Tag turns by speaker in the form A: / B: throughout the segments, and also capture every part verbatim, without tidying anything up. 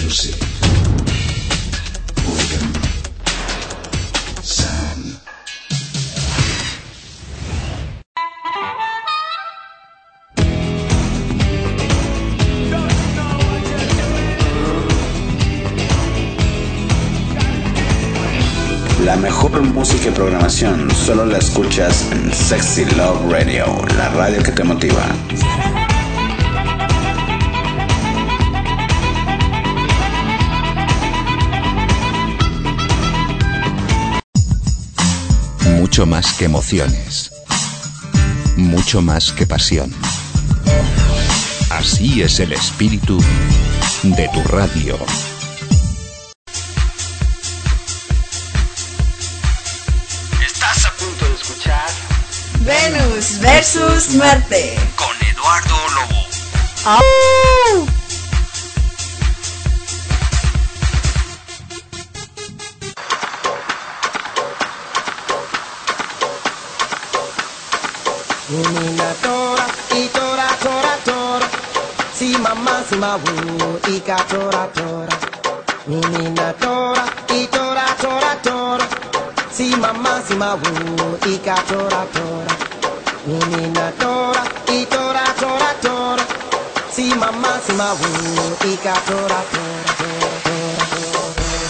A: Music. Organ. Sound. La mejor música y programación solo la escuchas en Sexy Love Radio, la radio que te motiva.
B: Mucho más que emociones, mucho más que pasión. Así es el espíritu de tu radio.
C: Estás a punto de escuchar
D: Venus versus Marte
C: con Eduardo Lobo.
D: ¡Oh!
E: Nina tora, y tora, tora, tora. Si mamá, si ma wu, y ka tora, tora. Nina tora, y tora, tora, tora. Si mamá, si ma wu, y ka tora, tora. Nina tora, y tora, tora, tora. Si mamá, si ma wu, y ka tora, tora, tora, tora.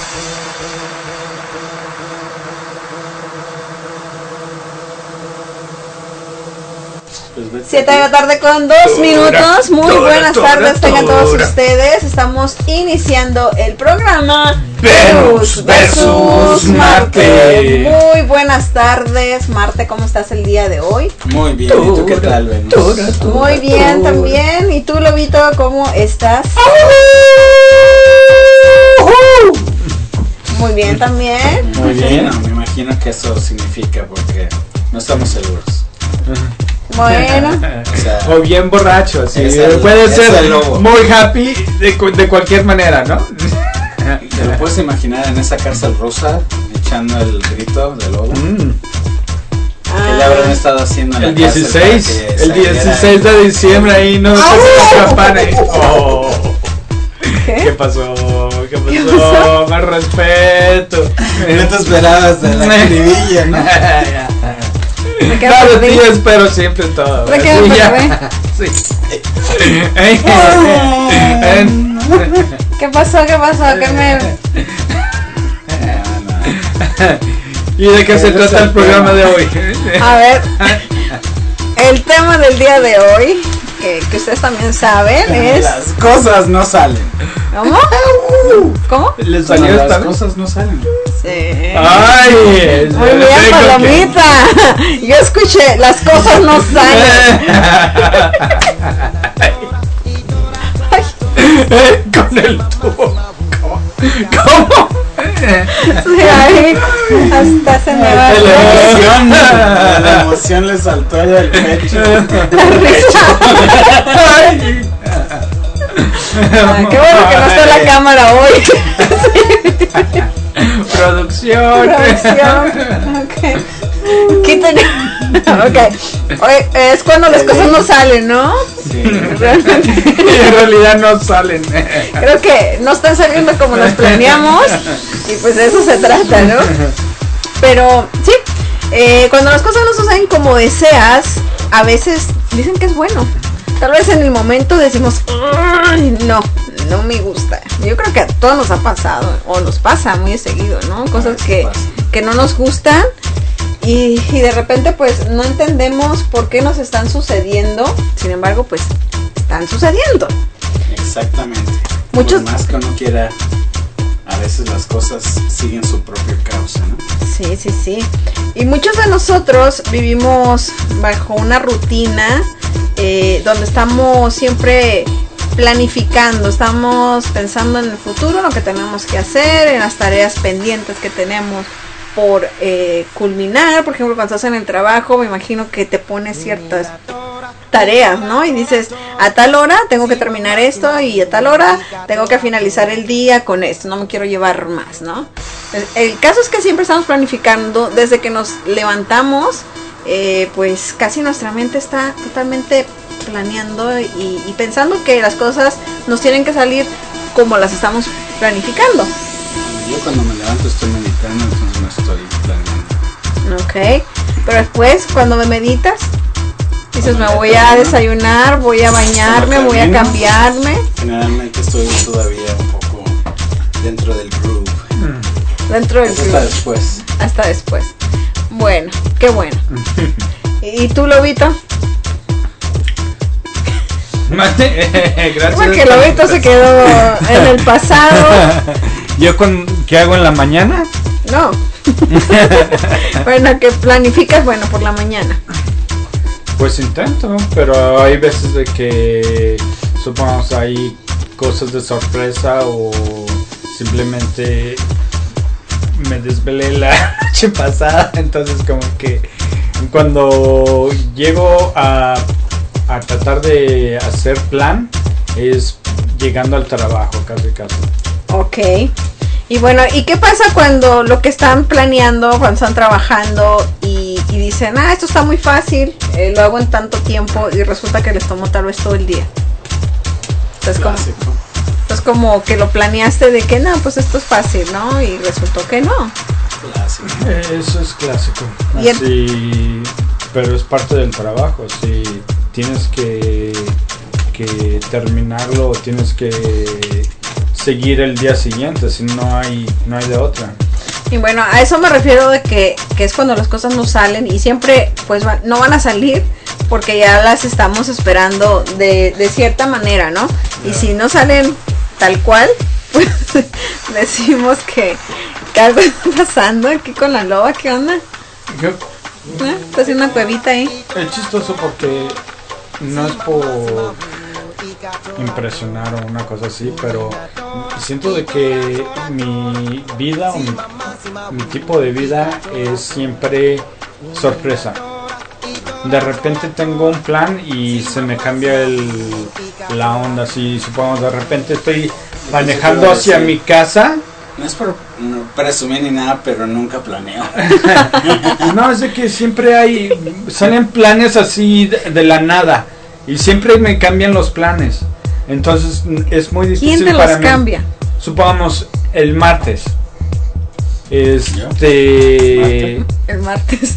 D: Siete de la tarde con dos minutos. Muy buenas tardes tengan todos ustedes. Estamos iniciando el programa
F: Venus versus Marte.
D: Muy buenas tardes, Marte. ¿Cómo estás el día de hoy?
F: Muy bien, ¿y tú qué tal, Venus?
D: Muy bien también. ¿Y tú, Lobito, cómo estás? Muy bien también.
F: Muy bien, no, me imagino que eso significa porque no estamos seguros.
D: Bueno,
F: O sea,
G: O bien borracho, sí.
F: Es el-
G: Puede
F: es
G: ser
F: el lobo.
G: muy happy de, cu- de cualquier manera, ¿no?
F: ¿te lo puedes imaginar en esa cárcel rusa echando el grito de lobo?
G: Mm.
F: ¿Qué le habrán estado haciendo en la
G: El
F: cárcel
G: dieciséis,
F: para que
G: el
F: saliera?
G: dieciséis de diciembre ahí no se la campana. y- Oh. ¿Qué
D: ¿qué?
G: pasó? ¿Qué
D: ¿Qué
G: pasó?
D: pasó?
G: Más respeto.
F: No te esperabas de la escribilla, ¿no?
D: Me quedo
G: Claro,
D: perdida.
G: sí, yo espero siempre todo.
D: Me quedo
G: Así ya.
D: perdida.
G: Sí.
D: ¿Qué pasó? ¿Qué pasó? ¿Qué me...
G: ¿Y de qué se trata el programa de hoy?
D: A ver, el tema del día de hoy, que, que ustedes también saben, es...
F: Las cosas no salen.
D: ¿Cómo? ¿Cómo?
G: ¿Les
F: Cuando
G: salió
F: las
G: esta?
F: cosas no salen.
D: Sí.
G: ¡Ay!
D: Muy bien, palomita. Yo escuché, las cosas no salen.
G: Con el tubo. ¿Cómo? ¿Cómo?
D: Sí, ahí hasta se me va
F: La
D: la
F: emoción, la emoción le saltó allá del pecho.
D: risa.
G: Ay.
D: Ay, qué bueno que no está la cámara hoy.
G: Producción.
D: Producción. Ok. Quiten. Ok. Oye, es cuando las cosas no salen, ¿no?
F: Sí.
D: Realmente.
G: Y en realidad no salen.
D: Creo que no están saliendo como las planeamos. Y pues de eso se trata, ¿no? Pero sí, eh, cuando las cosas no suceden como deseas, a veces dicen que es bueno. Tal vez en el momento decimos, "Ay, no, no me gusta". Yo creo que a todos nos ha pasado, o nos pasa muy seguido, ¿no? Cosas que, que no nos gustan y, y de repente pues no entendemos por qué nos están sucediendo. Sin embargo, pues están sucediendo.
F: Exactamente.
D: Muchos-
F: Por más que uno quiera, a veces las cosas siguen su propio cauce, ¿no?
D: Sí, sí, sí. Y muchos de nosotros vivimos bajo una rutina eh, donde estamos siempre planificando, estamos pensando en el futuro, en lo que tenemos que hacer, en las tareas pendientes que tenemos por eh, culminar. Por ejemplo, cuando estás en el trabajo, me imagino que te pones ciertas tareas, ¿no? Y dices, a tal hora tengo que terminar esto y a tal hora tengo que finalizar el día con esto, no me quiero llevar más, ¿no? El, el caso es que siempre estamos planificando desde que nos levantamos, eh, pues casi nuestra mente está totalmente planeando y, y pensando que las cosas nos tienen que salir como las estamos planificando.
F: Yo cuando me levanto estoy meditando, entonces no estoy planeando.
D: Ok, pero después cuando me meditas, dices me voy a desayunar, voy a bañarme, voy a cambiarme.
F: Generalmente estoy todavía un poco dentro del groove.
D: Dentro del
F: Hasta
D: groove.
F: después.
D: Hasta después. Bueno, qué bueno. ¿Y tú, Lobito?
G: Gracias.
D: Porque Lobito se quedó en el pasado.
G: ¿Yo con qué hago en la mañana?
D: No. Bueno, que planificas, bueno, por la mañana.
G: Pues intento, pero hay veces de que supongamos hay cosas de sorpresa o simplemente me desvelé la noche pasada, entonces como que cuando llego a, a tratar de hacer plan es llegando al trabajo casi casi.
D: Ok. Y bueno, ¿y qué pasa cuando lo que están planeando, cuando están trabajando y, y dicen, ah, esto está muy fácil, eh, lo hago en tanto tiempo y resulta que les tomó tal vez todo el día? Entonces como, entonces como que lo planeaste de que no, pues esto es fácil, ¿no? Y resultó que no.
F: Clásico.
G: Eso es clásico.
D: Y el-
G: Así, pero es parte del trabajo. Si tienes que, que terminarlo, tienes que seguir el día siguiente, si no hay no hay de otra.
D: Y bueno, a eso me refiero de que, que es cuando las cosas no salen y siempre pues va- no van a salir porque ya las estamos esperando de, de cierta manera, ¿no? Y si no salen tal cual, pues decimos que, que algo está pasando aquí con la loba. ¿Qué onda?
G: Yo,
D: ¿Eh? Está haciendo una cuevita ahí.
G: es chistoso porque no es por impresionar o una cosa así, pero siento de que mi vida o mi, mi tipo de vida es siempre sorpresa. De repente tengo un plan y se me cambia el, la onda. Si supongamos de repente estoy manejando hacia mi casa.
F: No es por no, presumir ni nada, pero nunca planeo.
G: No, es de que siempre hay, salen planes así de, de la nada y siempre me cambian los planes. Entonces es muy difícil
D: ¿Quién te
G: para
D: los
G: mí.
D: cambia?
G: Supongamos el martes. Este,
D: El martes.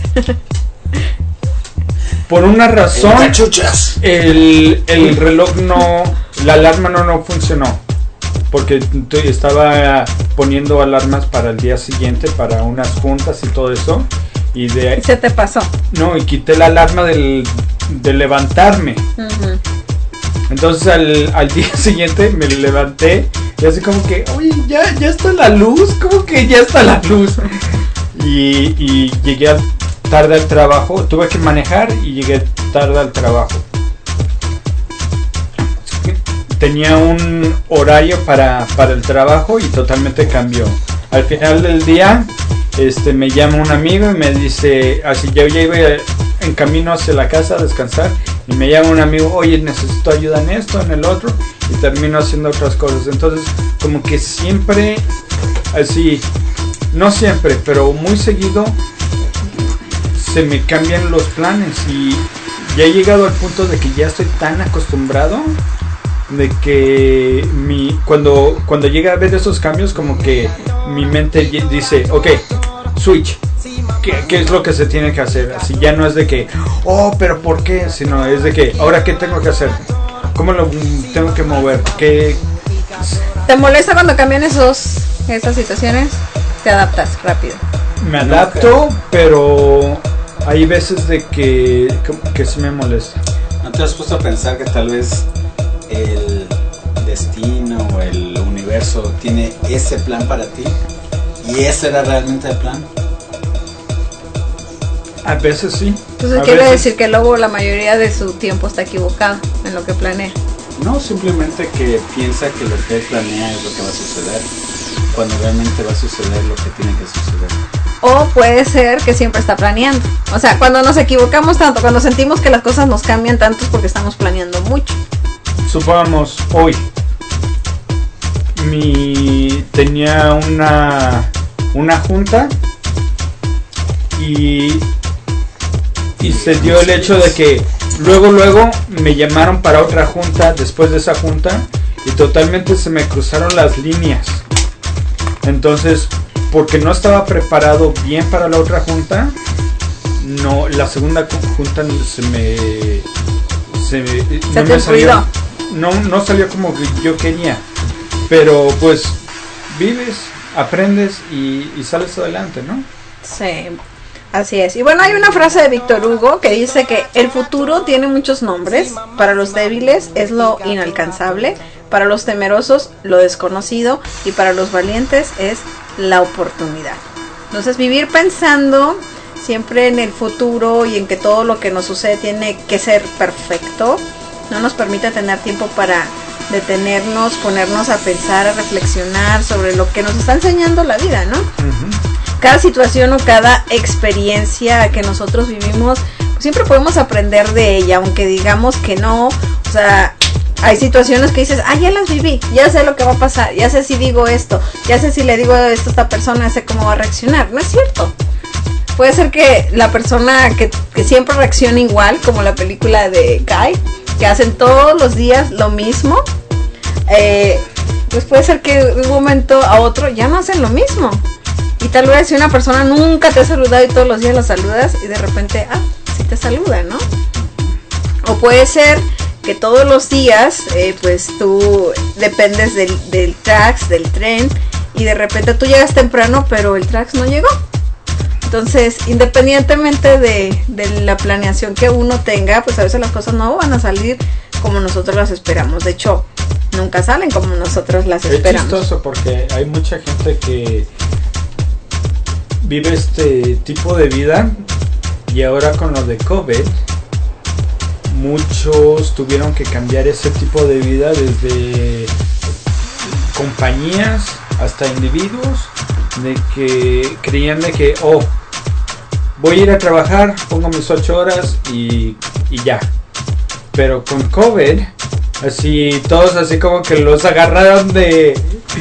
G: por una razón,
F: ¡Cachuchas!
G: el, el reloj no, la alarma no, no funcionó. Porque tu- estaba poniendo alarmas para el día siguiente, para unas juntas y todo eso. Y de
D: Y se te pasó.
G: no, y quité la alarma del, de levantarme.
D: Ujú.
G: Entonces al, al día siguiente me levanté y así como que, oye, ya, ya está la luz, como que ya está la luz. Y, y llegué al- tarde al trabajo, tuve que manejar y llegué tarde al trabajo. Tenía un horario para, para el trabajo y totalmente cambió. Al final del día, este, me llama un amigo y me dice, así yo ya iba en camino hacia la casa a descansar y me llama un amigo, oye, necesito ayuda en esto, en el otro, y termino haciendo otras cosas. Entonces, como que siempre, así, no siempre, pero muy seguido, se me cambian los planes y ya he llegado al punto de que ya estoy tan acostumbrado de que mi cuando cuando llega a ver esos cambios como que mi mente ye- dice, ok, switch, ¿qué, qué es lo que se tiene que hacer? Así ya no es de que, oh, pero ¿por qué? Sino es de que, ahora ¿qué tengo que hacer? ¿Cómo lo mm, tengo que mover? ¿Qué?
D: ¿Te molesta cuando cambian esos esas situaciones? Te adaptas rápido.
G: Me adapto, pero hay veces de que, que, que sí me molesta.
F: ¿No te has puesto a pensar que tal vez el destino o el universo tiene ese plan para ti? ¿Y ese era realmente el plan?
G: A veces sí.
D: Entonces
G: A
D: quiere
G: veces-
D: decir que el lobo la mayoría de su tiempo está equivocado en lo que planea.
F: No, simplemente que piensa que lo que él planea es lo que va a suceder, cuando realmente va a suceder lo que tiene que suceder.
D: O puede ser que siempre está planeando. O sea, cuando nos equivocamos tanto, cuando sentimos que las cosas nos cambian tanto es porque estamos planeando mucho.
G: Supongamos hoy mi tenía una una junta y y se dio el hecho de que luego luego me llamaron para otra junta después de esa junta y totalmente se me cruzaron las líneas Entonces, porque no estaba preparado bien para la otra junta, no, la segunda junta se me se,
D: se
G: no
D: te
G: me salió,
D: olvidó.
G: no no salió como que yo quería, pero pues vives, aprendes y, y sales adelante, ¿no?
D: Sí, así es. Y bueno, hay una frase de Víctor Hugo que dice que el futuro tiene muchos nombres. Para los débiles es lo inalcanzable, para los temerosos lo desconocido y para los valientes es la oportunidad. Entonces, vivir pensando siempre en el futuro y en que todo lo que nos sucede tiene que ser perfecto no nos permite tener tiempo para detenernos, ponernos a pensar, a reflexionar sobre lo que nos está enseñando la vida, ¿no? Uh-huh. Cada situación o cada experiencia que nosotros vivimos, pues siempre podemos aprender de ella, aunque digamos que no. O sea, hay situaciones que dices, ah, ya las viví, ya sé lo que va a pasar, ya sé si digo esto, ya sé si le digo esto a esta persona, sé cómo va a reaccionar. No es cierto. Puede ser que la persona que, que siempre reacciona igual, como la película de Guy, que hacen todos los días lo mismo, eh, pues puede ser que de un momento a otro ya no hacen lo mismo. Y tal vez si una persona nunca te ha saludado y todos los días la saludas y de repente, ah, sí te saluda, ¿no? O puede ser que todos los días, eh, pues tú dependes del, del tax, del tren, y de repente tú llegas temprano, pero el tax no llegó. Entonces, independientemente de, de la planeación que uno tenga, pues a veces las cosas no van a salir como nosotros las esperamos. De hecho, nunca salen como nosotros las esperamos.
G: Es chistoso porque hay mucha gente que vive este tipo de vida y ahora con lo de COVID muchos tuvieron que cambiar ese tipo de vida, desde compañías hasta individuos, de que creían de que oh, voy a ir a trabajar, pongo mis ocho horas y, y ya. Pero con COVID así todos así como que los agarraron de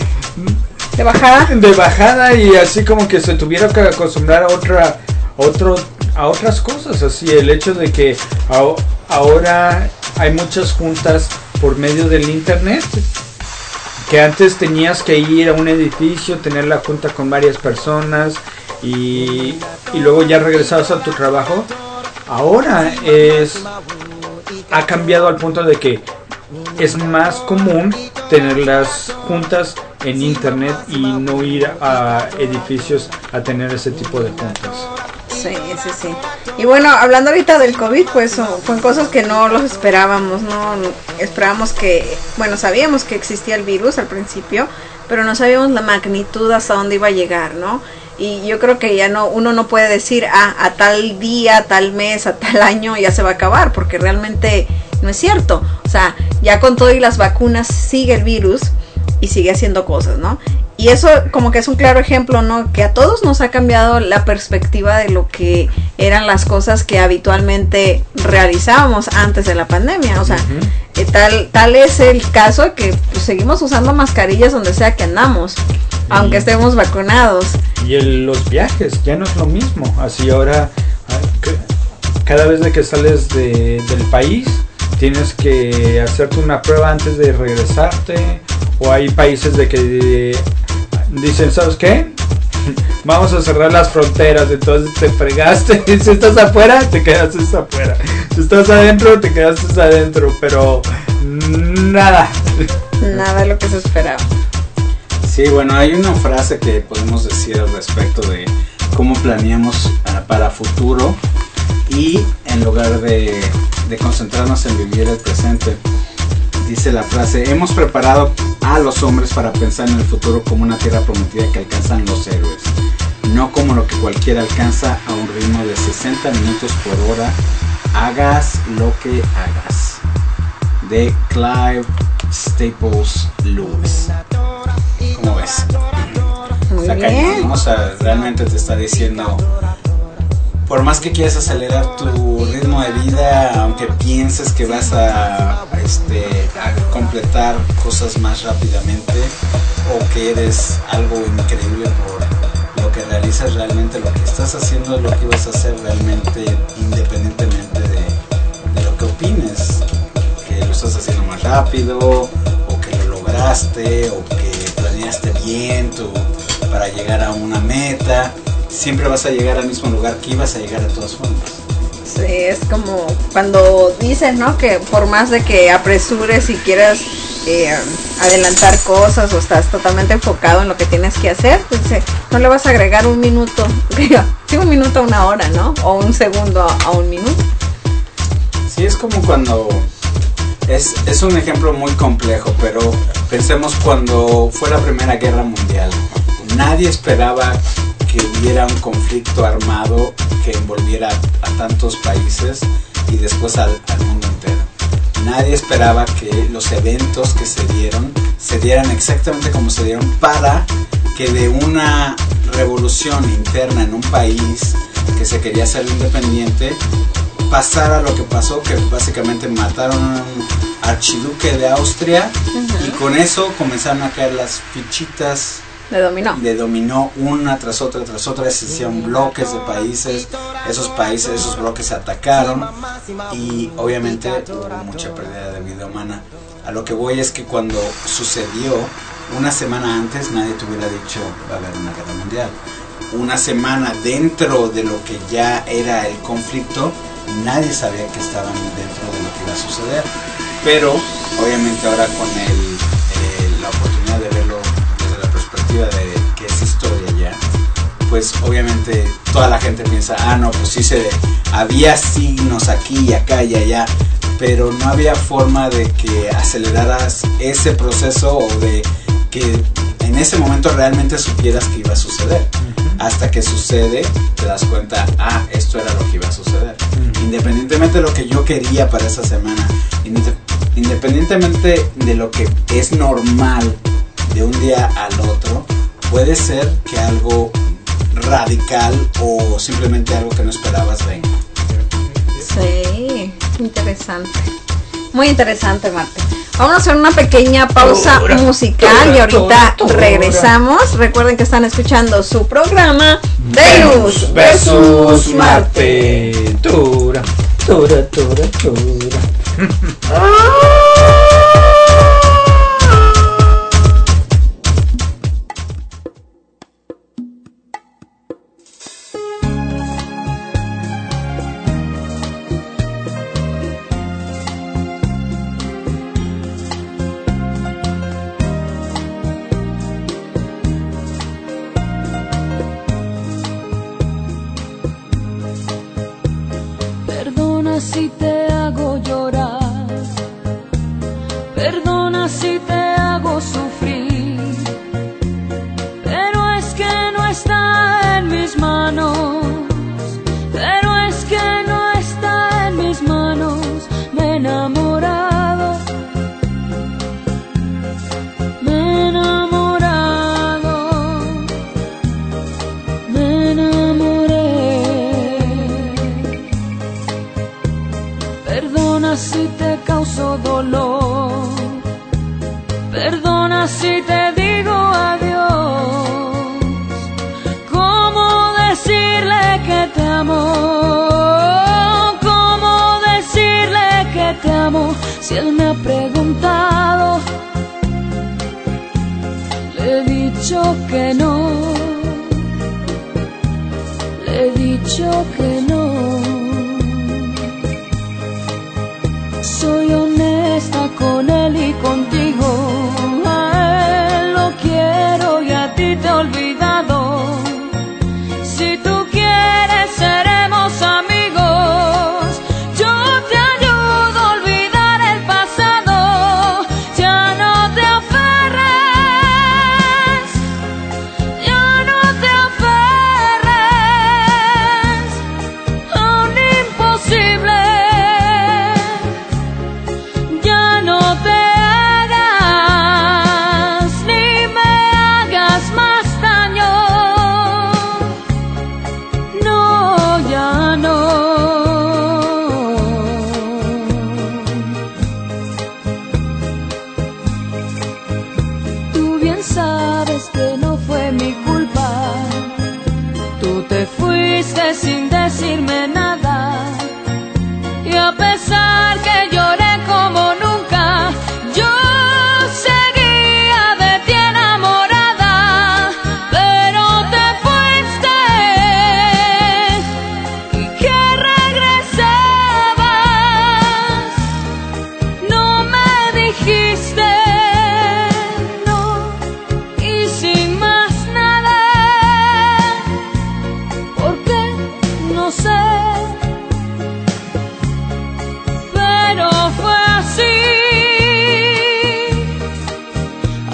D: de bajada
G: de bajada y así como que se tuvieron que acostumbrar a otra otro a otras cosas. Así el hecho de que a, ahora hay muchas juntas por medio del internet, que antes tenías que ir a un edificio, tener la junta con varias personas y, y luego ya regresabas a tu trabajo. Ahora es ha cambiado al punto de que es más común tener las juntas en internet y no ir a edificios a tener ese tipo de juntas.
D: Sí, sí, sí. Y bueno, hablando ahorita del COVID, pues fue cosas que no los esperábamos, no esperábamos que, bueno, sabíamos que existía el virus al principio, pero no sabíamos la magnitud hasta dónde iba a llegar, ¿no? Y yo creo que ya no, uno no puede decir, ah, a tal día, a tal mes, a tal año ya se va a acabar, porque realmente no es cierto. O sea, ya con todo y las vacunas sigue el virus y sigue haciendo cosas, ¿no? Y eso como que es un claro ejemplo, ¿no? Que a todos nos ha cambiado la perspectiva de lo que eran las cosas que habitualmente realizábamos antes de la pandemia. O sea, uh-huh. eh, tal, tal es el caso que pues, seguimos usando mascarillas donde sea que andamos, aunque estemos vacunados.
G: Y el, los viajes ya no es lo mismo. Así ahora, cada vez de que sales de, del país, tienes que hacerte una prueba antes de regresarte. O hay países de que de, dicen, ¿sabes qué? Vamos a cerrar las fronteras, entonces te fregaste. Si estás afuera, te quedaste afuera. Si estás adentro, te quedaste adentro. Pero nada.
D: Nada de lo que se esperaba.
F: Sí, bueno, hay una frase que podemos decir al respecto de cómo planeamos uh, para futuro, y en lugar de, de concentrarnos en vivir el presente. Dice la frase: hemos preparado a los hombres para pensar en el futuro como una tierra prometida que alcanzan los héroes, no como lo que cualquiera alcanza a un ritmo de sesenta minutos por hora, hagas lo que hagas. De Clive Staples Lewis. ¿Cómo ves?
D: Muy
F: Está
D: bien.
F: cañón, ¿no? O sea, realmente te está diciendo, por más que quieras acelerar tu ritmo de vida, aunque pienses que vas a, a, este, a completar cosas más rápidamente, o que eres algo increíble por lo que realizas, realmente lo que estás haciendo es lo que ibas a hacer realmente, independientemente de, de lo que opines, que lo estás haciendo más rápido, o que lo lograste, o que planeaste bien tu, para llegar a una meta, siempre vas a llegar al mismo lugar que ibas a llegar de todas formas.
D: Sí, es como cuando dicen, ¿no? Que por más de que apresures y quieras eh, adelantar cosas o estás totalmente enfocado en lo que tienes que hacer, pues eh, no le vas a agregar un minuto, sí, un minuto a una hora, ¿no? O un segundo a, a un minuto.
F: Sí, es como cuando, es, es un ejemplo muy complejo, pero pensemos cuando fue la Primera Guerra Mundial. Nadie esperaba que hubiera un conflicto armado que envolviera a tantos países y después al, al mundo entero. Nadie esperaba que los eventos que se dieron se dieran exactamente como se dieron, para que de una revolución interna en un país que se quería hacer independiente pasara lo que pasó, que básicamente mataron a un archiduque de Austria. Uh-huh. Y con eso comenzaron a caer las fichitas
D: de dominó.
F: De dominó una tras otra, tras otra, se hicieron bloques de países, esos países, esos bloques se atacaron y obviamente hubo mucha pérdida de vida humana. A lo que voy es que cuando sucedió, una semana antes nadie te hubiera dicho va a haber una guerra mundial. Una semana dentro de lo que ya era el conflicto, nadie sabía que estaban dentro de lo que iba a suceder. Pero obviamente ahora con el, eh, la oportunidad de verlo de que es historia ya, pues obviamente toda la gente piensa, ah no, pues sí se había signos aquí y acá y allá, pero no había forma de que aceleraras ese proceso o de que en ese momento realmente supieras que iba a suceder. Uh-huh. Hasta que sucede, te das cuenta, ah, esto era lo que iba a suceder. Uh-huh. Independientemente de lo que yo quería para esa semana, independientemente de lo que es normal de un día al otro, puede ser que algo radical o simplemente algo que no esperabas venga.
D: Sí, interesante. Muy interesante, Marte. Vamos a hacer una pequeña pausa tura, musical tura, y ahorita tura, tura. regresamos. Recuerden que están escuchando su programa Venus versus Marte.
G: Tura, tura, tura, tura.
H: Si te hago llorar, perdona si te hago sufrir, pero es que no está en mis manos, pero es que no está en mis manos. Me he enamorado, me he enamorado, me enamoré. Perdona si te causo dolor, perdona si te digo adiós. ¿Cómo decirle que te amo? ¿Cómo decirle que te amo? Si él me ha preguntado, le he dicho que no, le he dicho que no. Soy honesta con él y contigo, a él lo quiero y a ti te he olvidado. Si tú quieres seremos amigos, yo te ayudo a olvidar el pasado. Ya no te aferres, ya no te aferres a un imposible. Sin decirme nada, y a pesar que lloré como nunca, yo seguía de ti enamorada. Pero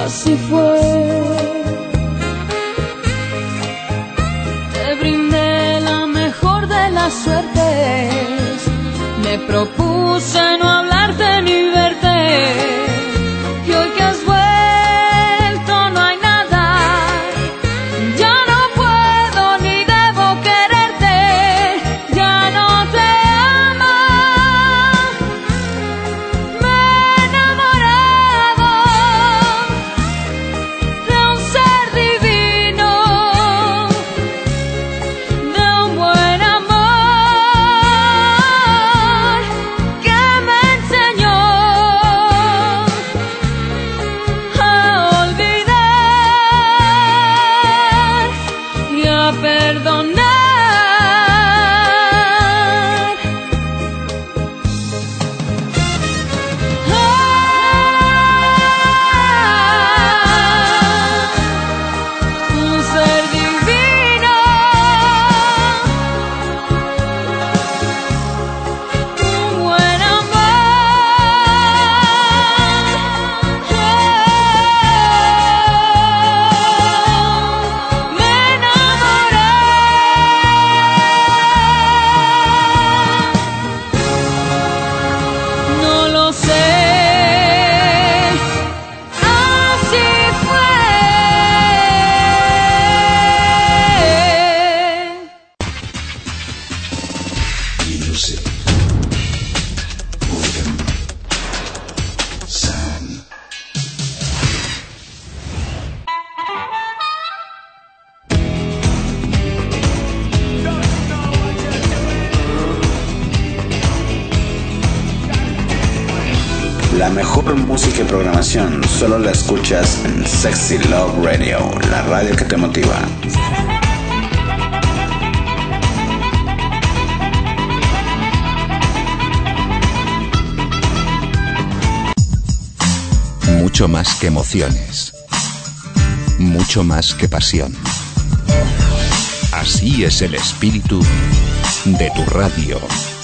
H: así fue. Te brindé la mejor de las suertes, me propuse no hablarte ni verte, y hoy que has vuelto no hay nada, ya no puedo ni debo quererte, ya no te amo, me he enamorado de un ser divino, de un buen amor que me enseñó a olvidar y a perdonar. Ah, un ser divino, un buen amor, me enamoré. No lo sé, así fue.
B: Music. Rhythm. Sound.
A: La mejor música y programación solo la escuchas en Sexy Love Radio, la radio que te motiva.
B: Mucho más que emociones. Mucho más que pasión. Así es el espíritu de tu radio.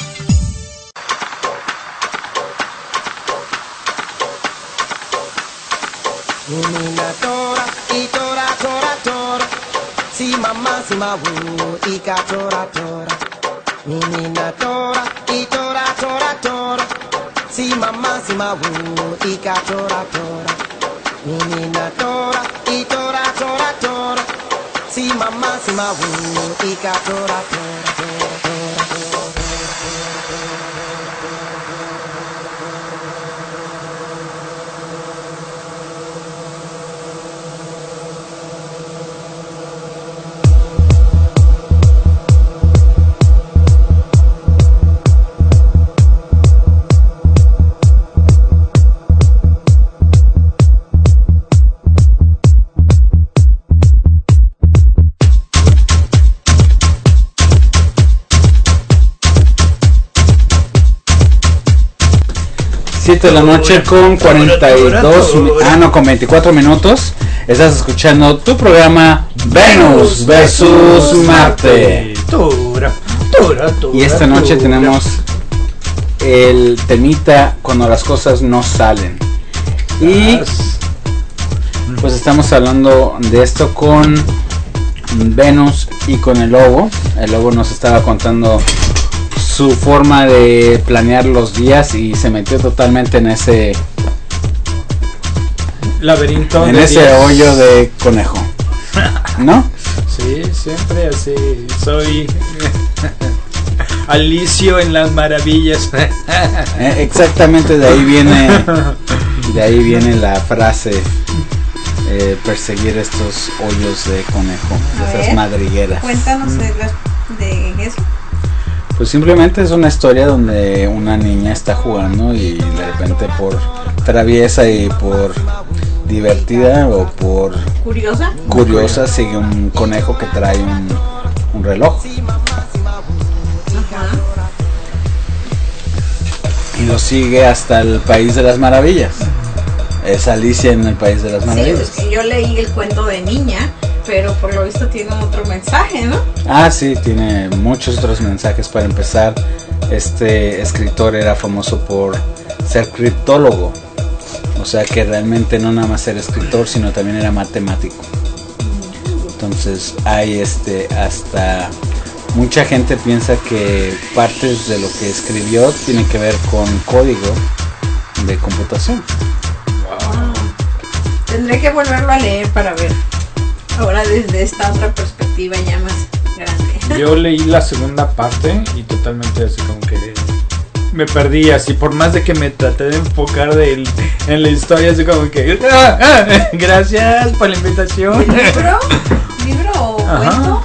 E: Nina tora, y tora, tora, tora. Si mamá, si ma wu, y ka tora, tora. Nina tora, y tora, tora, tora. Si mamá, si ma wu, y ka tora, tora. Nina tora, y tora, tora, tora. Si mamá, si ma wu, y ka tora, tora, tora, tora, tora.
F: siete de la noche con cuarenta y dos, ah no, con veinticuatro minutos. Estás escuchando tu programa Venus versus Marte. Y esta noche tenemos el temita cuando las cosas no salen. Y pues estamos hablando de esto con Venus y con el Lobo. El Lobo nos estaba contando su forma de planear los días y se metió totalmente en ese
G: laberinto,
F: en
G: de
F: ese
G: días.
F: hoyo de conejo, ¿no?
G: Sí, siempre así. Soy Alicio en las maravillas.
F: Eh, exactamente, de ahí viene, de ahí viene la frase. Eh, perseguir estos hoyos de conejo,
D: A
F: esas
D: ver,
F: madrigueras.
D: Cuéntanos de, las- de eso.
F: Pues simplemente es una historia donde una niña está jugando y de repente por traviesa y por divertida o por
D: ¿Curiosa?
F: curiosa sigue un conejo que trae un, un reloj
D: Ajá.
F: y lo sigue hasta el País de las Maravillas. Es Alicia en el País de las
D: Sí,
F: Maravillas.
D: es que yo leí el cuento de niña, pero por lo visto tiene otro mensaje, ¿no?
F: Ah, sí, tiene muchos otros mensajes. Para empezar, este escritor era famoso por ser criptólogo, o O sea que realmente no nada más era escritor, sino también era matemático. Entonces hay este hasta mucha gente piensa que partes de lo que escribió tienen que ver con código de computación.
D: Wow. Tendré que volverlo a leer para ver. Ahora desde esta otra perspectiva ya más grande.
G: Yo leí la segunda parte y totalmente así como que me perdí así, por más de que me traté de enfocar de el, en la historia, así como que ¡ah, ah! Gracias por la invitación.
D: ¿El libro? ¿Libro o cuento?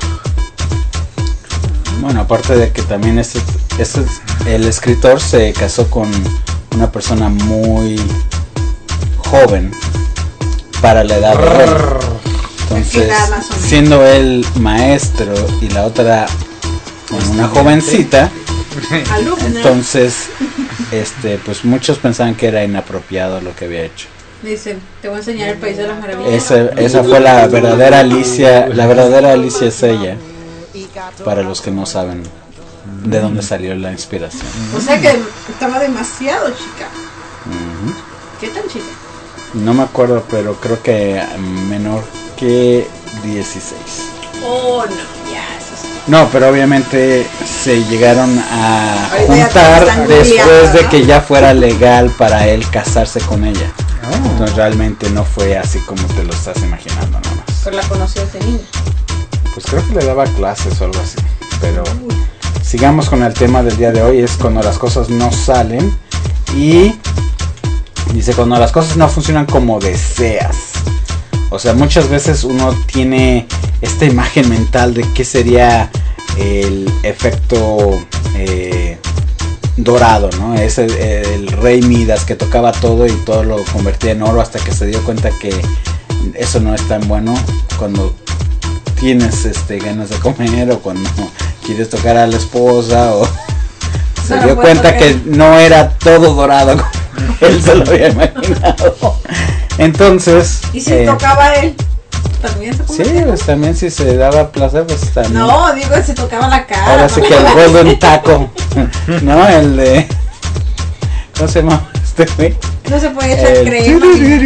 F: Bueno, aparte de que también este, este, el escritor se casó con una persona muy joven para la edad de él. Entonces, siendo él maestro y la otra bueno, una jovencita, entonces este pues muchos pensaban que era inapropiado lo que había hecho.
D: Dicen, te voy a enseñar el país de las maravillas.
F: Esa, esa fue la verdadera Alicia, la verdadera Alicia es ella, para los que no saben de dónde salió la inspiración.
D: O sea que estaba demasiado chica. Uh-huh. ¿Qué tan chica?
F: No me acuerdo, pero creo que menor que dieciséis.
D: Oh, no, ya, eso sí.
F: No, pero obviamente se llegaron a juntar después de que ya fuera legal para él casarse con ella. Oh. Entonces realmente no fue así como te lo estás imaginando nada más.
D: Pero la conoció desde niña.
F: Pues creo que le daba clases o algo así. Pero Uy. sigamos con el tema del día de hoy, es cuando las cosas no salen. Y dice, cuando las cosas no funcionan como deseas. O sea, muchas veces uno tiene esta imagen mental de qué sería el efecto eh, dorado, ¿no? Es el, el rey Midas que tocaba todo y todo lo convertía en oro hasta que se dio cuenta que eso no es tan bueno cuando tienes este ganas de comer o cuando quieres tocar a la esposa o se no dio cuenta tocar. Que no era todo dorado como él se lo había imaginado. Entonces
D: ¿y si eh, tocaba él? ¿También se
F: puede? Sí, pues también si se daba placer, pues también.
D: No, digo, se tocaba la cara.
F: Ahora sí que el golden taco. No, el de ¿cómo se llama este güey?
D: No se puede echar crema.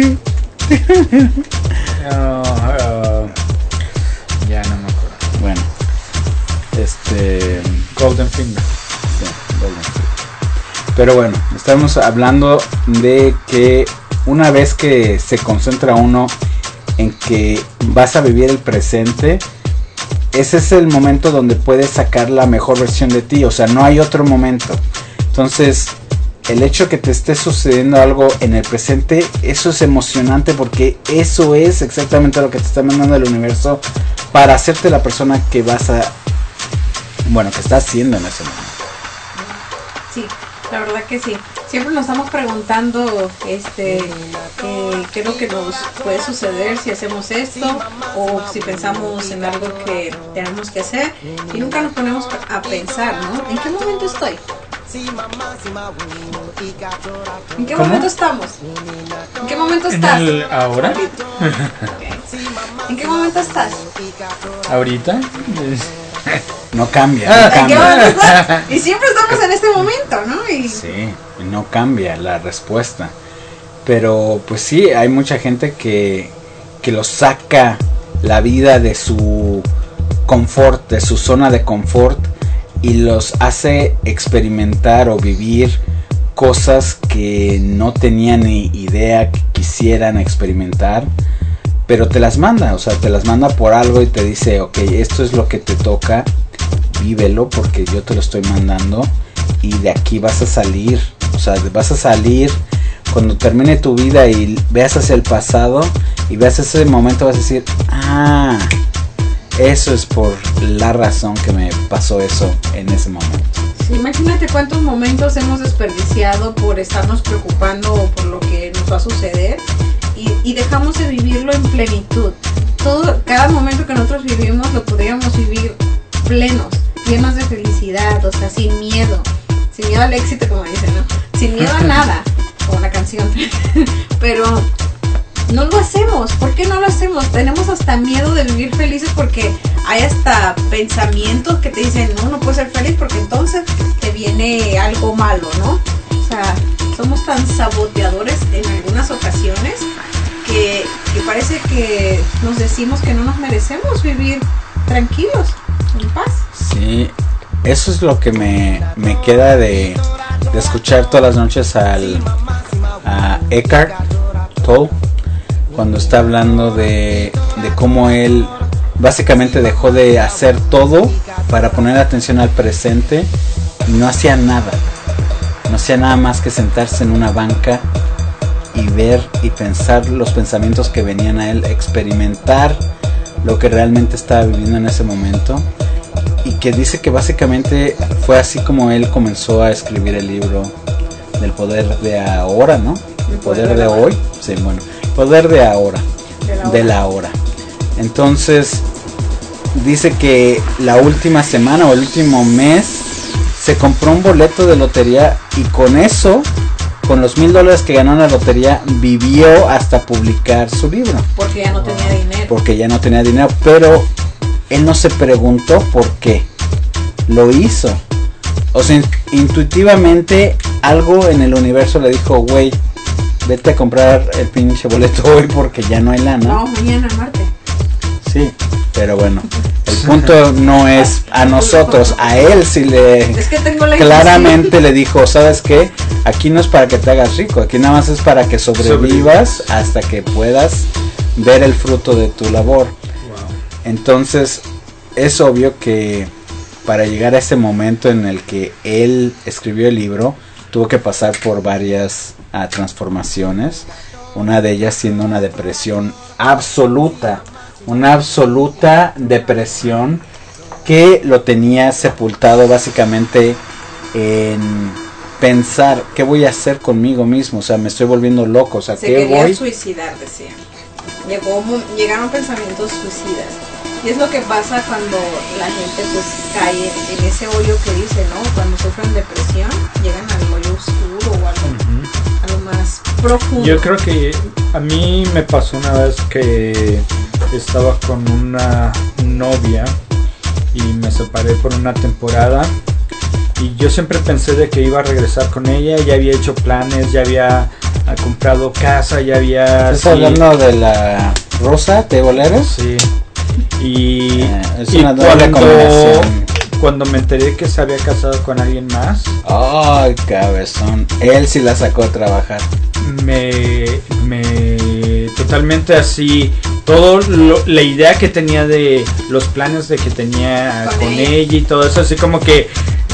G: uh, uh, ya no me acuerdo.
F: Bueno, este
G: Golden Finger.
F: Sí, Golden Finger. Pero bueno, estamos hablando de que una vez que se concentra uno en que vas a vivir el presente, ese es el momento donde puedes sacar la mejor versión de ti, o sea, no hay otro momento. Entonces, el hecho que te esté sucediendo algo en el presente, eso es emocionante porque eso es exactamente lo que te está mandando el universo para hacerte la persona que vas a, bueno, que estás siendo en ese momento.
D: Sí, la verdad que sí. Siempre nos estamos preguntando este eh, qué es lo que nos puede suceder si hacemos esto o si pensamos en algo que tenemos que hacer y nunca nos ponemos a pensar, ¿no? ¿En qué momento estoy? ¿En qué ¿Cómo? momento estamos? ¿En qué momento estás?
G: ¿En el ahora?
D: Okay. ¿En qué momento estás?
G: ¿Ahorita?
F: No cambia, no cambia.
D: Y siempre estamos en este momento, ¿no? Y
F: sí, no cambia la respuesta. Pero pues sí, hay mucha gente que, que lo saca la vida de su confort, de su zona de confort y los hace experimentar o vivir cosas que no tenían ni idea que quisieran experimentar. Pero te las manda, o sea, te las manda por algo y te dice, ok, esto es lo que te toca, vívelo porque yo te lo estoy mandando y de aquí vas a salir, o sea, vas a salir cuando termine tu vida y veas hacia el pasado y veas ese momento, vas a decir, ah, eso es por la razón que me pasó eso en ese momento.
D: Sí, imagínate cuántos momentos hemos desperdiciado por estarnos preocupando por lo que nos va a suceder. Y, y dejamos de vivirlo en plenitud. Todo, cada momento que nosotros vivimos lo podríamos vivir plenos, llenos de felicidad, o sea, sin miedo, sin miedo al éxito, como dicen, ¿no? Sin miedo a nada, como la canción. Pero no lo hacemos. ¿Por qué no lo hacemos? Tenemos hasta miedo de vivir felices porque hay hasta pensamientos que te dicen, no, no puedes ser feliz porque entonces te viene algo malo, ¿no? O sea, somos tan saboteadores en algunas ocasiones que, que parece que nos decimos que no nos merecemos vivir tranquilos, en paz.
F: Sí, eso es lo que me, me queda de, de escuchar todas las noches al a Eckhart Tolle cuando está hablando de, de cómo él básicamente dejó de hacer todo para poner atención al presente y no hacía nada, no hacía nada más que sentarse en una banca y ver y pensar los pensamientos que venían a él, experimentar lo que realmente estaba viviendo en ese momento, y que dice que básicamente fue así como él comenzó a escribir el libro del poder de ahora, ¿no? El poder de hoy, sí, bueno, poder de ahora, de la hora. Entonces dice que la última semana o el último mes se compró un boleto de lotería y con eso, con los mil dólares que ganó en la lotería, vivió hasta publicar su libro.
D: Porque ya no tenía dinero.
F: Porque ya no tenía dinero, pero él no se preguntó por qué. Lo hizo. O sea, intuitivamente algo en el universo le dijo, güey, vete a comprar el pinche boleto hoy porque ya no hay lana.
D: No, mañana, Marte.
F: Sí, pero bueno, el punto no es a nosotros, a él sí le
D: es que tengo la
F: claramente le dijo, ¿sabes qué? Aquí no es para que te hagas rico, aquí nada más es para que sobrevivas hasta que puedas ver el fruto de tu labor. Entonces, es obvio que para llegar a ese momento en el que él escribió el libro, tuvo que pasar por varias uh, transformaciones, una de ellas siendo una depresión absoluta. Una absoluta depresión que lo tenía sepultado básicamente en pensar qué voy a hacer conmigo mismo, o sea, me estoy volviendo loco, o sea,
D: se
F: qué
D: quería
F: voy
D: suicidar, decía. Llegó, llegaron pensamientos suicidas. Y es lo que pasa cuando la gente pues cae en ese hoyo que dice, ¿no? Cuando sufren depresión, llegan al hoyo oscuro o algo, uh-huh. a lo más profundo.
G: Yo creo que a mí me pasó una vez que estaba con una novia y me separé por una temporada y yo siempre pensé de que iba a regresar con ella, ya había hecho planes, ya había comprado casa, ya había...
F: ¿Estás hablando de la Rosa de Boleros?
G: Sí. Y,
F: eh, es
G: y
F: una
G: cuando, cuando me enteré que se había casado con alguien más,
F: ay, cabezón, él sí la sacó a trabajar.
G: Me, me totalmente así, todo lo, la idea que tenía de los planes de que tenía con, con ella. ella y todo eso, así como que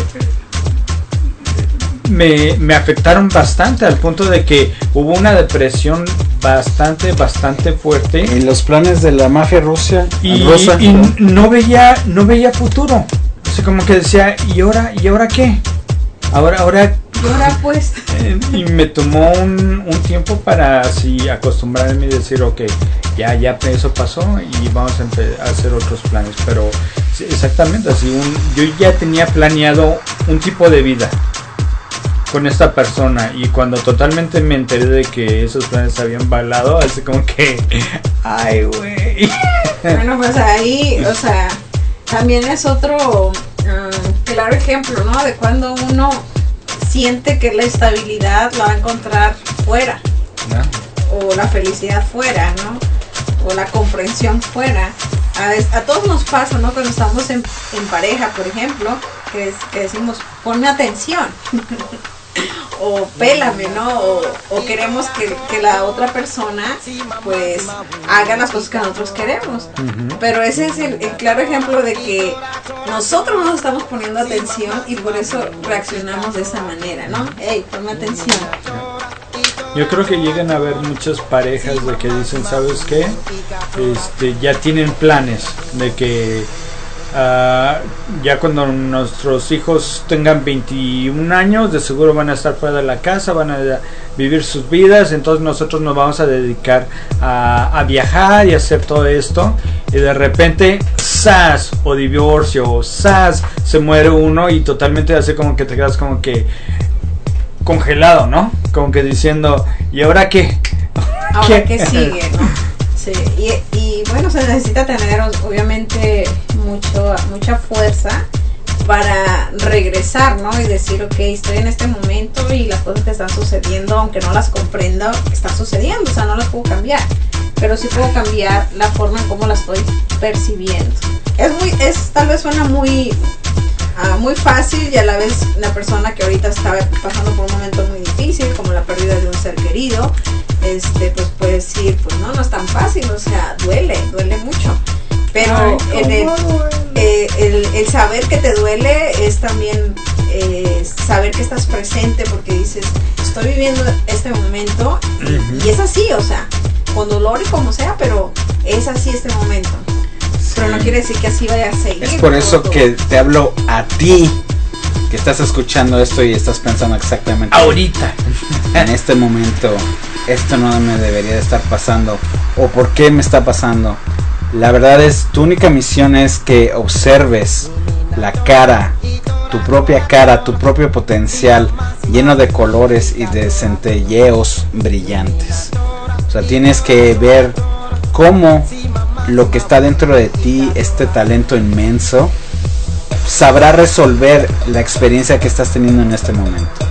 G: me, me afectaron bastante al punto de que hubo una depresión bastante, bastante fuerte.
F: Y los planes de la mafia rusa
G: y,
F: rusa,
G: y ¿no? no veía, no veía futuro. Así como que decía, ¿y ahora, y ahora qué? Ahora, ahora,
D: y ahora pues.
G: Eh, y me tomó un, un tiempo para así acostumbrarme y decir, ok, ya, ya eso pasó y vamos a, empe- a hacer otros planes. Pero sí, exactamente así, un, yo ya tenía planeado un tipo de vida con esta persona y cuando totalmente me enteré de que esos planes se habían bailado, así como que, ay, güey.
D: Bueno, pues ahí, o sea, también es otro um, claro ejemplo, ¿no? De cuando uno siente que la estabilidad la va a encontrar fuera, ¿no? O la felicidad fuera, ¿no? O la comprensión fuera. A, a todos nos pasa, ¿no? Cuando estamos en, en pareja, por ejemplo, que, es, que decimos, ponme atención. O pélame, ¿no? O, o queremos que, que la otra persona pues haga las cosas que nosotros queremos. Uh-huh. Pero ese es el, el claro ejemplo de que nosotros nos estamos poniendo atención y por eso reaccionamos de esa manera, ¿no? Ey, ponme atención.
G: Yo creo que llegan a haber muchas parejas de que dicen, ¿sabes qué? Este, ya tienen planes de que Uh, ya cuando nuestros hijos tengan veintiún años, de seguro van a estar fuera de la casa, van a vivir sus vidas, entonces nosotros nos vamos a dedicar a, a viajar y hacer todo esto, y de repente ¡zas! O divorcio, o ¡zas! Se muere uno y totalmente hace como que te quedas como que congelado, ¿no? Como que diciendo, ¿y ahora qué?
D: ¿Ahora qué sigue, no? Sí, y, y bueno, se necesita tener obviamente mucho, mucha fuerza para regresar, ¿no? Y decir, ok, estoy en este momento y las cosas que están sucediendo, aunque no las comprenda, están sucediendo, o sea, no las puedo cambiar, pero sí puedo cambiar la forma en cómo las estoy percibiendo. Es muy, es, tal vez suena muy, uh, muy fácil, y a la vez una persona que ahorita está pasando por un momento muy difícil, como la pérdida de un ser querido, este, pues puede decir, pues no, no es tan fácil, o sea, duele, duele mucho. Pero Ay, en el, eh, el, el saber que te duele es también eh, saber que estás presente, porque dices, estoy viviendo este momento y, uh-huh. y es así, o sea, con dolor y como sea, pero es así este momento. Sí. Pero no quiere decir que así vaya a seguir.
F: Es por eso todo. Que te hablo a ti, que estás escuchando esto y estás pensando exactamente
G: ahorita,
F: en este momento, esto no me debería de estar pasando, o por qué me está pasando. La verdad es, tu única misión es que observes la cara, tu propia cara, tu propio potencial, lleno de colores y de centelleos brillantes. O sea, tienes que ver cómo lo que está dentro de ti, este talento inmenso, sabrá resolver la experiencia que estás teniendo en este momento.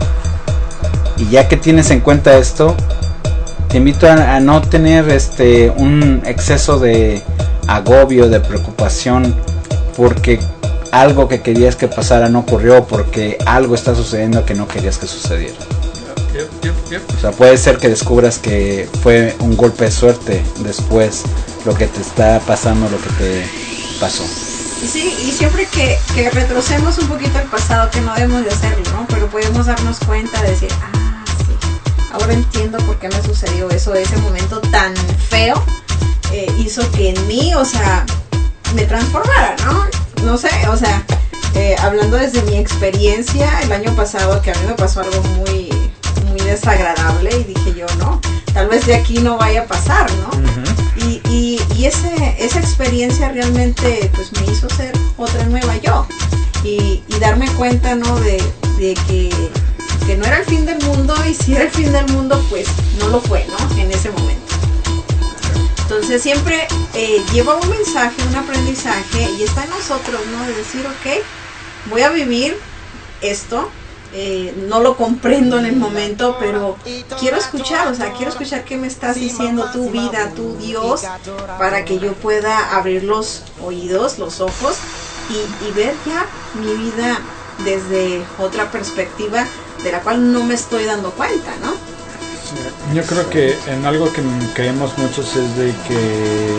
F: Y ya que tienes en cuenta esto, te invito a, a no tener este un exceso de agobio, de preocupación, porque algo que querías que pasara no ocurrió, porque algo está sucediendo que no querías que sucediera. Yep, yep, yep. O sea, puede ser que descubras que fue un golpe de suerte después lo que te está pasando, lo que te pasó.
D: Sí, y siempre que, que retrocemos un poquito al pasado, que no debemos de hacerlo, ¿no? Pero podemos darnos cuenta de decir, ah, ahora entiendo por qué me sucedió eso, ese momento tan feo eh, hizo que en mí, o sea, me transformara, ¿no? No sé, o sea, eh, hablando desde mi experiencia, el año pasado que a mí me pasó algo muy, muy desagradable y dije yo, no, tal vez de aquí no vaya a pasar, ¿no? Uh-huh. Y, y, y ese, esa experiencia realmente pues me hizo ser otra nueva yo y, y darme cuenta, ¿no? De, de que que no era el fin del mundo, y si era el fin del mundo, pues no lo fue, ¿no? En ese momento. Entonces siempre eh, lleva un mensaje, un aprendizaje, y está en nosotros, ¿no? De decir, ok, voy a vivir esto, eh, no lo comprendo en el momento, pero quiero escuchar, o sea, quiero escuchar qué me estás diciendo tu vida, tu Dios, para que yo pueda abrir los oídos, los ojos, y, y ver ya mi vida desde otra perspectiva, de la cual no me estoy dando cuenta, ¿no?
G: Yo creo que en algo que caemos muchos es de que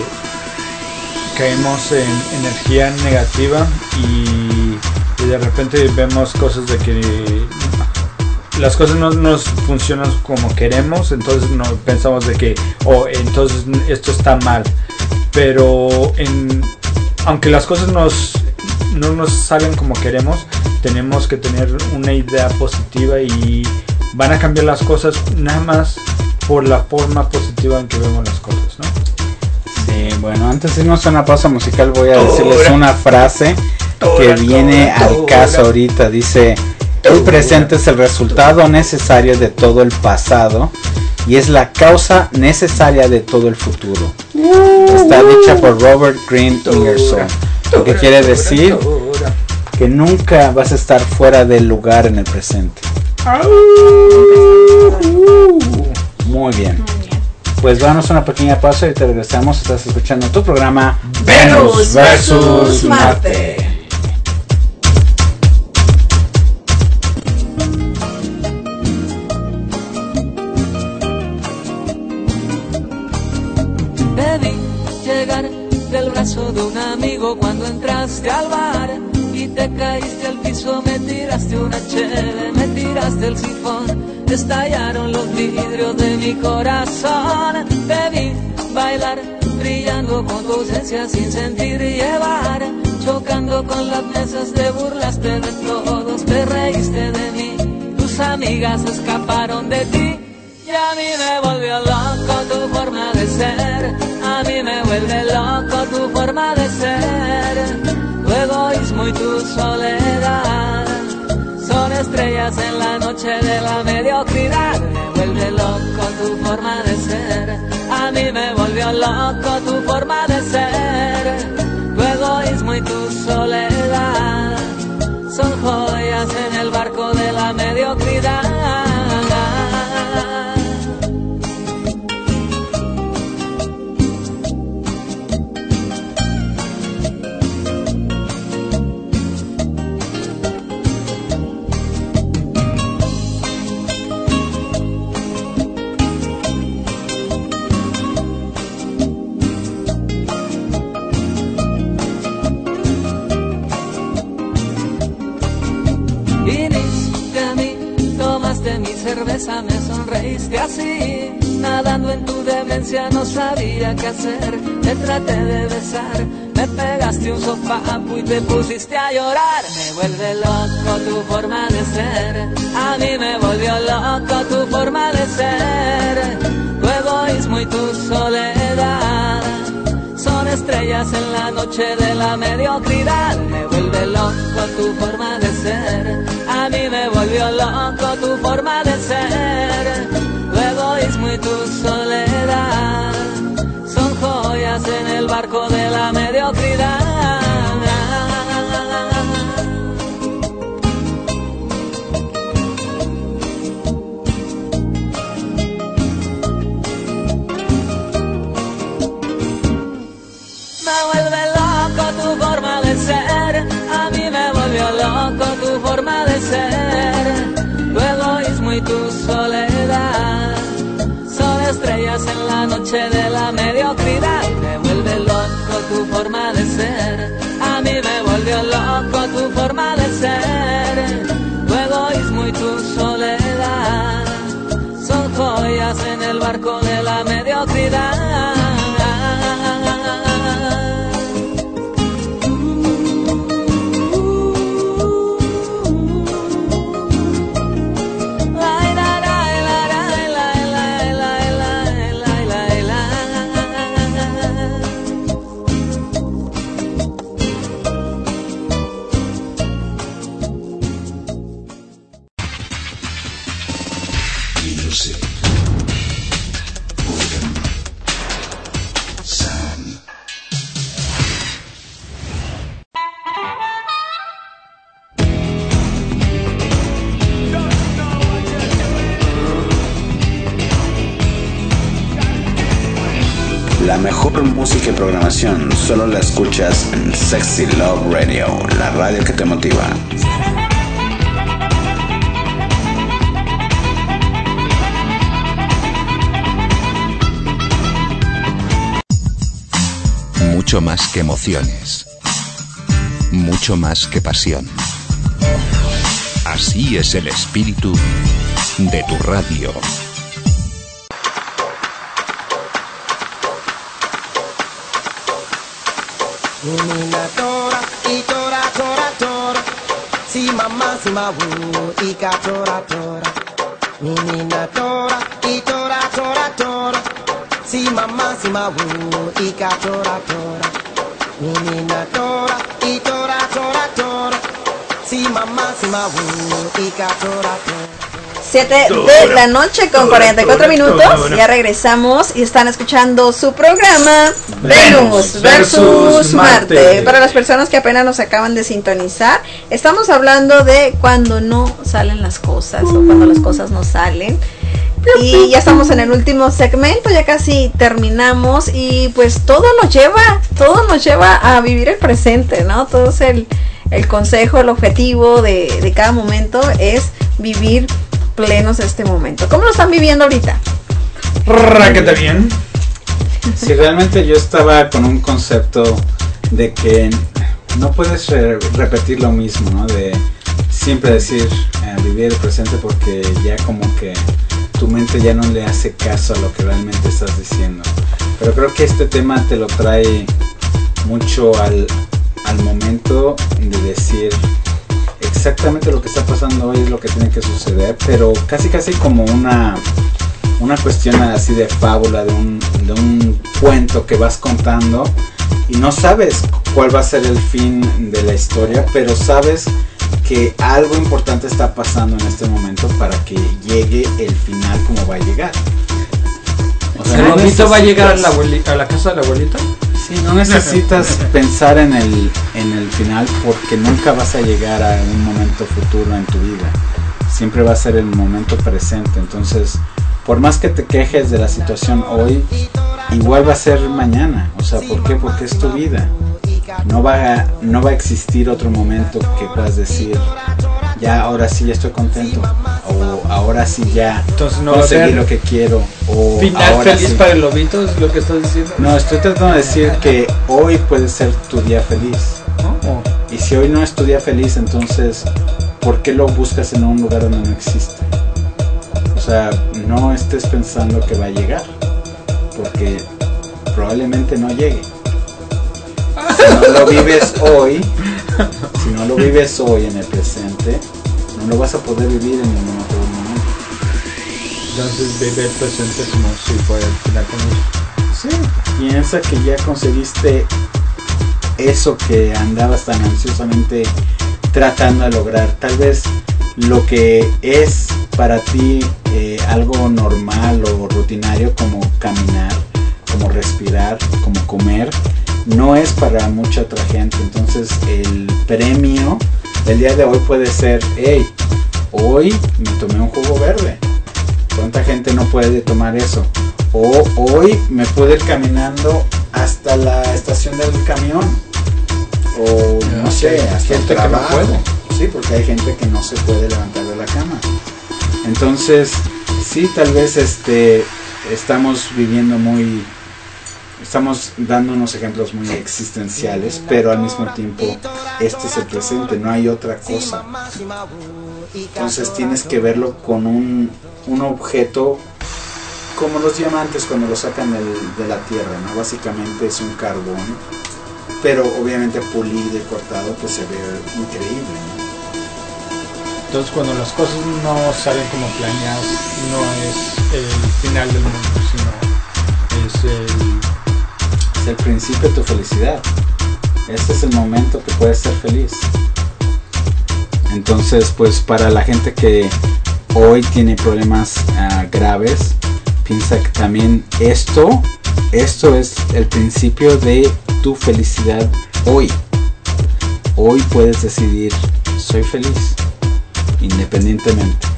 G: caemos en energía negativa y, y de repente vemos cosas de que las cosas no nos funcionan como queremos, entonces no pensamos de que, oh, entonces esto está mal, pero en, aunque las cosas nos no nos salen como queremos, tenemos que tener una idea positiva y van a cambiar las cosas nada más por la forma positiva en que vemos las cosas, ¿no?
F: Sí, bueno, antes de irnos a una pausa musical voy a decirles una frase que viene al caso ahorita. Dice, el presente es el resultado necesario de todo el pasado y es la causa necesaria de todo el futuro. Está dicha por Robert Greene Ingersoll. Lo que quiere decir que nunca vas a estar fuera del lugar en el presente. Muy bien. Pues vamos a una pequeña pausa y te regresamos. Estás escuchando tu programa Venus versus Marte.
H: Debí llegar del brazo de un amigo cuando entraste al bar y te caíste al piso, me tiraste una cheve, me tiraste el sifón, estallaron los vidrios de mi corazón. Te vi bailar, brillando con tu ausencia sin sentir y llevar, chocando con las mesas, te burlaste de todos, te reíste de mí, tus amigas escaparon de ti. Y a mí me volvió loco tu forma de ser, a mí me vuelve loco tu forma de ser. Tu egoísmo y tu soledad son estrellas en la noche de la mediocridad. Me vuelve loco tu forma de ser, a mí me volvió loco tu forma de ser. Tu egoísmo y tu soledad
I: fuiste así, nadando en tu demencia, no sabía qué hacer. Te traté de besar, me pegaste un sofá y te pusiste a llorar. Me vuelve loco tu forma de ser, a mí me volvió loco tu forma de ser. Tu egoísmo y tu soledad son estrellas en la noche de la mediocridad. Me vuelve loco tu forma de ser, a mí me volvió loco tu forma de ser. Tu egoísmo y tu soledad son joyas en el barco de la mediocridad. Me vuelve loco tu forma de ser, a mí me volvió loco tu forma de ser. Tu egoísmo y tu soledad son estrellas en la noche de la mediocridad. Me vuelve loco tu forma de ser, a mí me volvió loco tu forma de ser. Tu egoísmo y tu soledad son joyas en el barco de la mediocridad.
A: La mejor música y programación solo la escuchas en Sexy Love Radio, la radio que te motiva.
B: Mucho más que emociones, mucho más que pasión. Así es el espíritu de tu radio.
E: Nina tora, y tora, tora, tora. Si mamá, si ma wu, y ka tora, tora. Nina tora, y tora, tora, tora. Si mamá, si ma wu, y ka tora, tora. Nina tora, y tora, tora, tora. Si mamá, si ma wu, y ka tora, tora.
D: siete de la noche con cuarenta y cuatro minutos. Ya regresamos y están escuchando su programa Venus versus Marte. Para las personas que apenas nos acaban de sintonizar, estamos hablando de cuando no salen las cosas o cuando las cosas no salen. Y ya estamos en el último segmento, ya casi terminamos y pues todo nos lleva, todo nos lleva a vivir el presente, ¿no? Todo es el, el consejo, el objetivo de, de cada momento es vivir plenos este momento. ¿Cómo lo están viviendo ahorita?
G: Ráquete bien.
F: Si realmente yo estaba con un concepto de que no puedes re- repetir lo mismo, ¿no? De siempre decir eh, vivir el presente porque ya como que tu mente ya no le hace caso a lo que realmente estás diciendo. Pero creo que este tema te lo trae mucho al, al momento de decir exactamente lo que está pasando hoy es lo que tiene que suceder, pero casi casi como una una cuestión así de fábula, de un, de un cuento que vas contando y no sabes cuál va a ser el fin de la historia, pero sabes que algo importante está pasando en este momento para que llegue el final como va a llegar.
G: O sea, ¿el lobito va a llegar a la, abuelita, a la casa de la abuelita?
F: Sí, no necesitas pensar en el, en el final porque nunca vas a llegar a un momento futuro en tu vida. Siempre va a ser el momento presente. Entonces, por más que te quejes de la situación hoy, igual va a ser mañana. O sea, ¿por qué? Porque es tu vida. No va a, no va a existir otro momento que puedas decir, ya ahora sí ya estoy contento, o ahora sí ya
G: Entonces no
F: conseguí
G: va a ser
F: lo que quiero, o
G: final
F: ahora
G: feliz
F: sí.
G: para el lobito, es lo que estás diciendo.
F: No, estoy tratando de decir que hoy puede ser tu día feliz.
G: Oh.
F: Y si hoy no es tu día feliz, entonces ¿por qué lo buscas en un lugar donde no existe? O sea, no estés pensando que va a llegar, porque probablemente no llegue. Si no lo vives hoy, si no lo vives hoy en el presente, no lo vas a poder vivir en ningún otro momento.
G: Entonces vive el presente como si fuera el final con eso.
F: Sí, piensa que ya conseguiste eso que andabas tan ansiosamente tratando de lograr. Tal vez lo que es para ti eh, algo normal o rutinario, como caminar, como respirar, como comer, no es para mucha otra gente. Entonces el premio del día de hoy puede ser: hey, hoy me tomé un jugo verde. ¿Cuánta gente no puede tomar eso? O hoy me pude ir caminando hasta la estación del camión, o no sé, hasta el trabajo. Que no puede. Sí, porque hay gente que no se puede levantar de la cama. Entonces, sí, tal vez este estamos viviendo muy, estamos dando unos ejemplos muy existenciales, pero al mismo tiempo este es el presente, no hay otra cosa. Entonces tienes que verlo con un, un objeto como los diamantes cuando los sacan del, de la tierra, ¿no? Básicamente es un carbón, pero obviamente pulido y cortado, pues se ve increíble, ¿no?
G: Entonces cuando las cosas no salen como planeadas, no es el final del mundo, sino es el...
F: es el principio de tu felicidad. Este es el momento que puedes ser feliz. Entonces, pues para la gente que hoy tiene problemas uh, graves, piensa que también esto, esto es el principio de tu felicidad hoy. Hoy puedes decidir: soy feliz, independientemente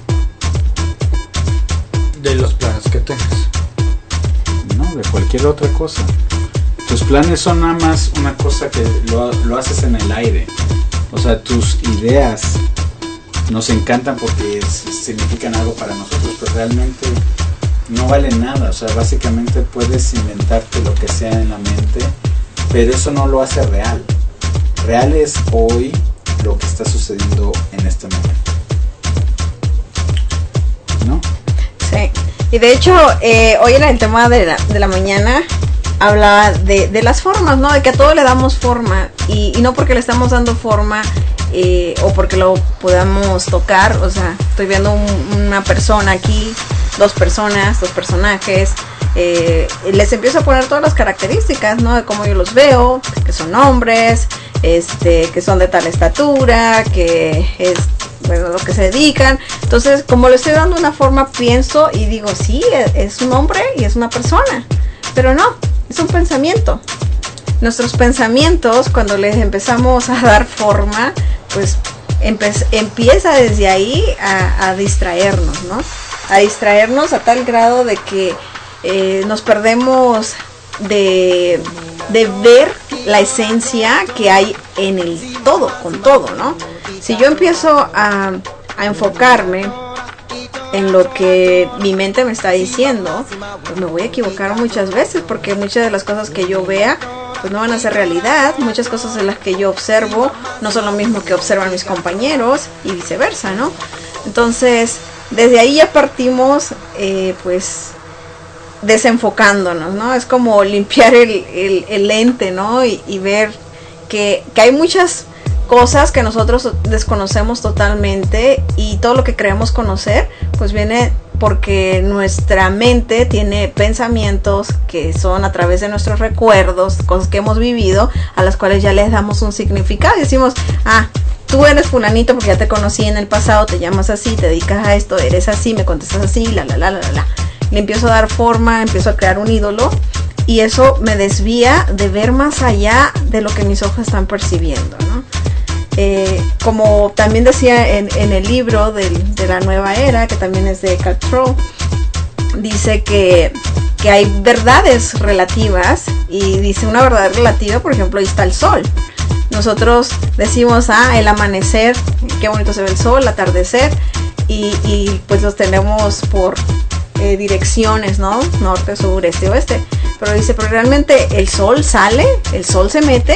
G: de los planes que tengas.
F: No, de cualquier otra cosa. Tus planes son nada más una cosa que lo, lo haces en el aire. O sea, tus ideas nos encantan porque significan algo para nosotros, pero realmente no valen nada. O sea, básicamente puedes inventarte lo que sea en la mente, pero eso no lo hace real. Real es hoy lo que está sucediendo en este momento, ¿no?
D: Sí. Y de hecho, eh, hoy en el tema de la, de la mañana hablaba de, de las formas, ¿no? De que a todo le damos forma, y, y no porque le estamos dando forma eh, o porque lo podamos tocar. O sea, estoy viendo un, una persona aquí, dos personas, dos personajes, eh, les empiezo a poner todas las características, ¿no? De cómo yo los veo, que son hombres, este, que son de tal estatura, que es, bueno, lo que se dedican. Entonces, como le estoy dando una forma, pienso y digo, sí, es un hombre y es una persona, pero no, es un pensamiento. Nuestros pensamientos, cuando les empezamos a dar forma, pues empe- empieza desde ahí a, a distraernos, ¿no? A distraernos a tal grado de que eh, nos perdemos de, de ver la esencia que hay en el todo, con todo, ¿no? Si yo empiezo a, a enfocarme en lo que mi mente me está diciendo, pues me voy a equivocar muchas veces, porque muchas de las cosas que yo vea pues no van a ser realidad. Muchas cosas en las que yo observo no son lo mismo que observan mis compañeros y viceversa, ¿no? Entonces, desde ahí ya partimos eh, pues desenfocándonos, ¿no? Es como limpiar el, el, el lente, ¿no? Y, y ver que, que hay muchas cosas que nosotros desconocemos totalmente, y todo lo que creemos conocer pues viene porque nuestra mente tiene pensamientos que son a través de nuestros recuerdos, cosas que hemos vivido, a las cuales ya les damos un significado y decimos, ah, tú eres fulanito porque ya te conocí en el pasado, te llamas así, te dedicas a esto, eres así, me contestas así, la la la la la la. Le empiezo a dar forma, empiezo a crear un ídolo, y eso me desvía de ver más allá de lo que mis ojos están percibiendo, ¿no? Eh, como también decía en, en el libro del, de la nueva era, que también es de Eckhart, dice que, que hay verdades relativas, y dice una verdad relativa, por ejemplo, ahí está el sol. Nosotros decimos, ah, el amanecer, qué bonito se ve el sol, el atardecer, y, y pues los tenemos por eh, direcciones, ¿no? Norte, sur, este, oeste. Pero dice, pero realmente el sol sale, el sol se mete.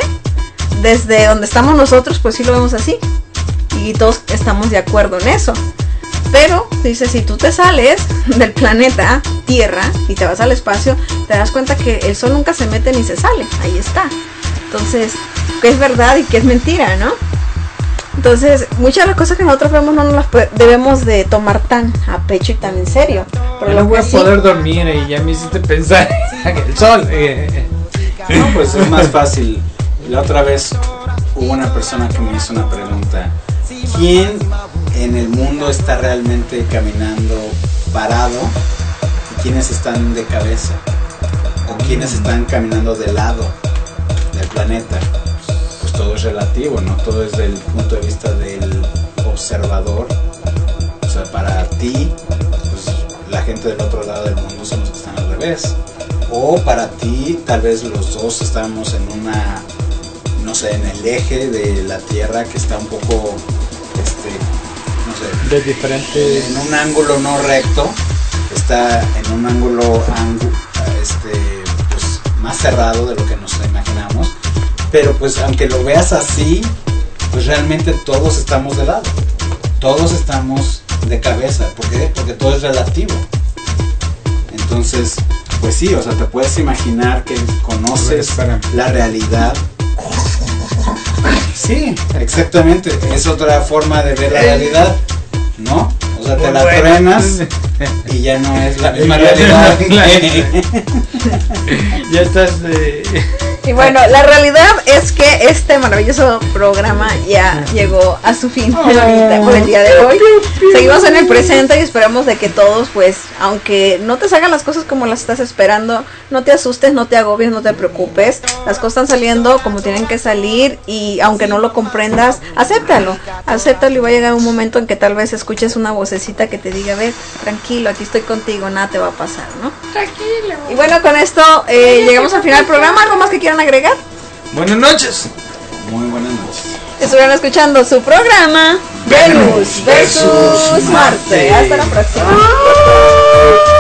D: Desde donde estamos nosotros, pues sí lo vemos así, y todos estamos de acuerdo en eso. Pero dice, si tú te sales del planeta Tierra y te vas al espacio, te das cuenta que el sol nunca se mete ni se sale, ahí está. Entonces, ¿qué es verdad y qué es mentira, no? Entonces, muchas de las cosas que nosotros vemos no nos las debemos de tomar tan a pecho y tan en serio.
G: Pero no voy a poder dormir y ya me hiciste pensar en el sol. Eh.
F: No, pues es más fácil. La otra vez hubo una persona que me hizo una pregunta. ¿Quién en el mundo está realmente caminando parado y quiénes están de cabeza? ¿O quiénes están caminando de lado del planeta? Pues todo es relativo, ¿no? Todo es del punto de vista del observador. O sea, para ti, pues la gente del otro lado del mundo son los que están al revés. O para ti, tal vez los dos estamos en una, no sé, en el eje de la Tierra que está un poco, este, no sé,
G: de diferente,
F: en un ángulo no recto, está en un ángulo, ángulo este, pues, más cerrado de lo que nos imaginamos. Pero pues aunque lo veas así, pues realmente todos estamos de lado, todos estamos de cabeza. ¿Por qué? Porque todo es relativo. Entonces, pues sí, o sea, te puedes imaginar que conoces la realidad. Sí, exactamente, es otra forma de ver la realidad, ¿no? O sea, te la truenas y ya no es la misma realidad.
G: Ya estás de...
D: Y bueno, la realidad es que este maravilloso programa ya llegó a su fin ahorita, por el día de hoy. Seguimos en el presente y esperamos de que todos, pues, aunque no te salgan las cosas como las estás esperando, no te asustes, no te agobies, no te preocupes. Las cosas están saliendo como tienen que salir y aunque no lo comprendas, acéptalo, acéptalo y va a llegar un momento en que tal vez escuches una vocecita que te diga, a ver, tranquilo, aquí estoy contigo, nada te va a pasar, ¿no?
J: Tranquilo.
D: Y bueno, con esto eh, llegamos al final del programa. ¿Algo más que quieran agregar?
G: Buenas noches.
F: Muy buenas noches.
D: Estuvieron escuchando su programa Venus versus Marte. Hasta la próxima.